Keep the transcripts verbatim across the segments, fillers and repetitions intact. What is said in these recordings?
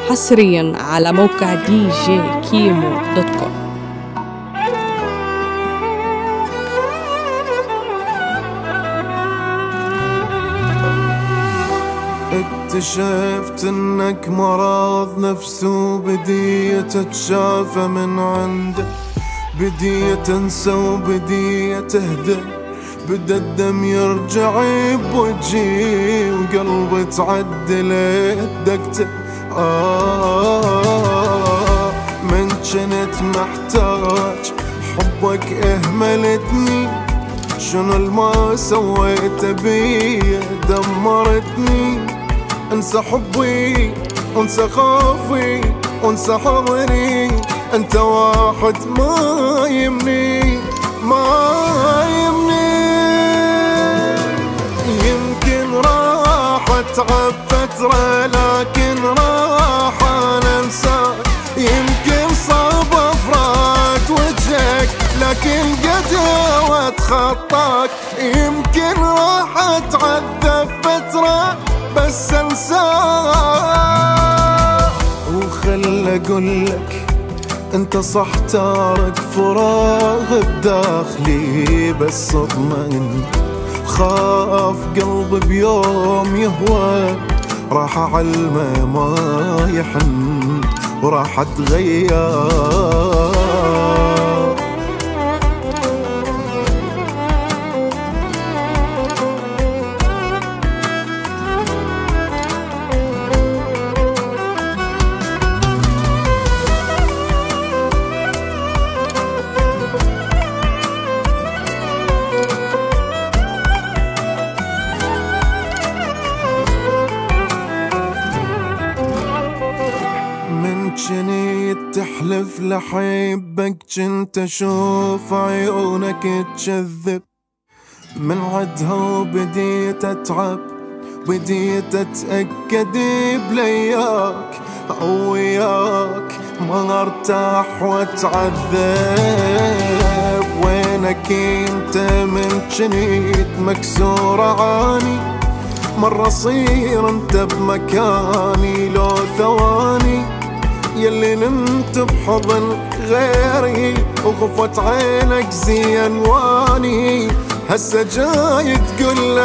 حصريا على موقع دي جي كيمو دوت كوم. اكتشفت انك مرض نفس وبديت اتشافى من عندك، بديت انسى وبديت اهدى، بدا الدم يرجع بوجهي وقلبي تعدل دقته. آه من كنت محتاج حبك اهملتني، شنو الما سويت بي دمرتني. انسى حبي وانسى خوفي وانسى حضني، انت واحد ما يمني ما يمني. يمكن راح اتعب فترة لكن راح انساك، يمكن صعب افراد وجهك لكن قدر واتخطاك، يمكن راح اتعذب فترة بس انساك. وخل اقولك انت صح تارك فراغ بداخلي، بس اطمئن خاف قلبي بيوم يهوى، راح اعلمه ما يحن وراح اتغير. جنيت تحلف لحبك، جنت اشوف عيونك تكذب من عدها، وبديت اتعب بديت اتأكد بلياك او وياك ما ارتاح واتعذب. وينك انت من جنيت مكسور عاني، مرة صير انت بمكاني لو ثواني، يلي نمت بحضن غيري وغفت عينك زين واني، هسه جاي تقول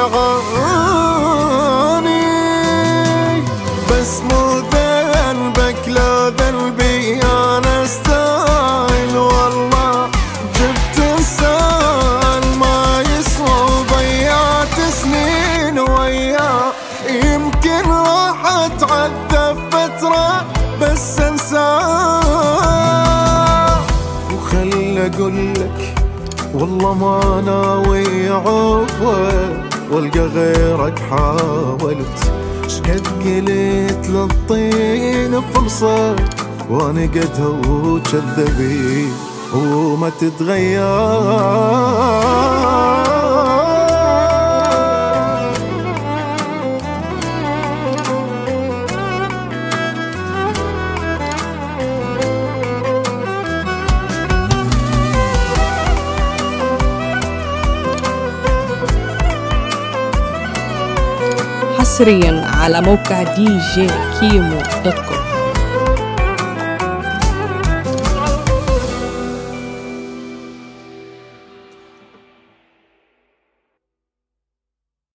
عاني. بس مو ذنبك لا ذنبي، انا استاهل والله جبت انسان ما يسوى وضيعت سنين وياه. يمكن راح اتعذب فترة بس انساه. وخل اقولك والله ما ناوي عفوه، والقى غيرك حاولت شقد قلت للطين فرصة، وانا قدها وكذبي وما تتغير. حصريا على موقع دي جي كيمو دوت كوم.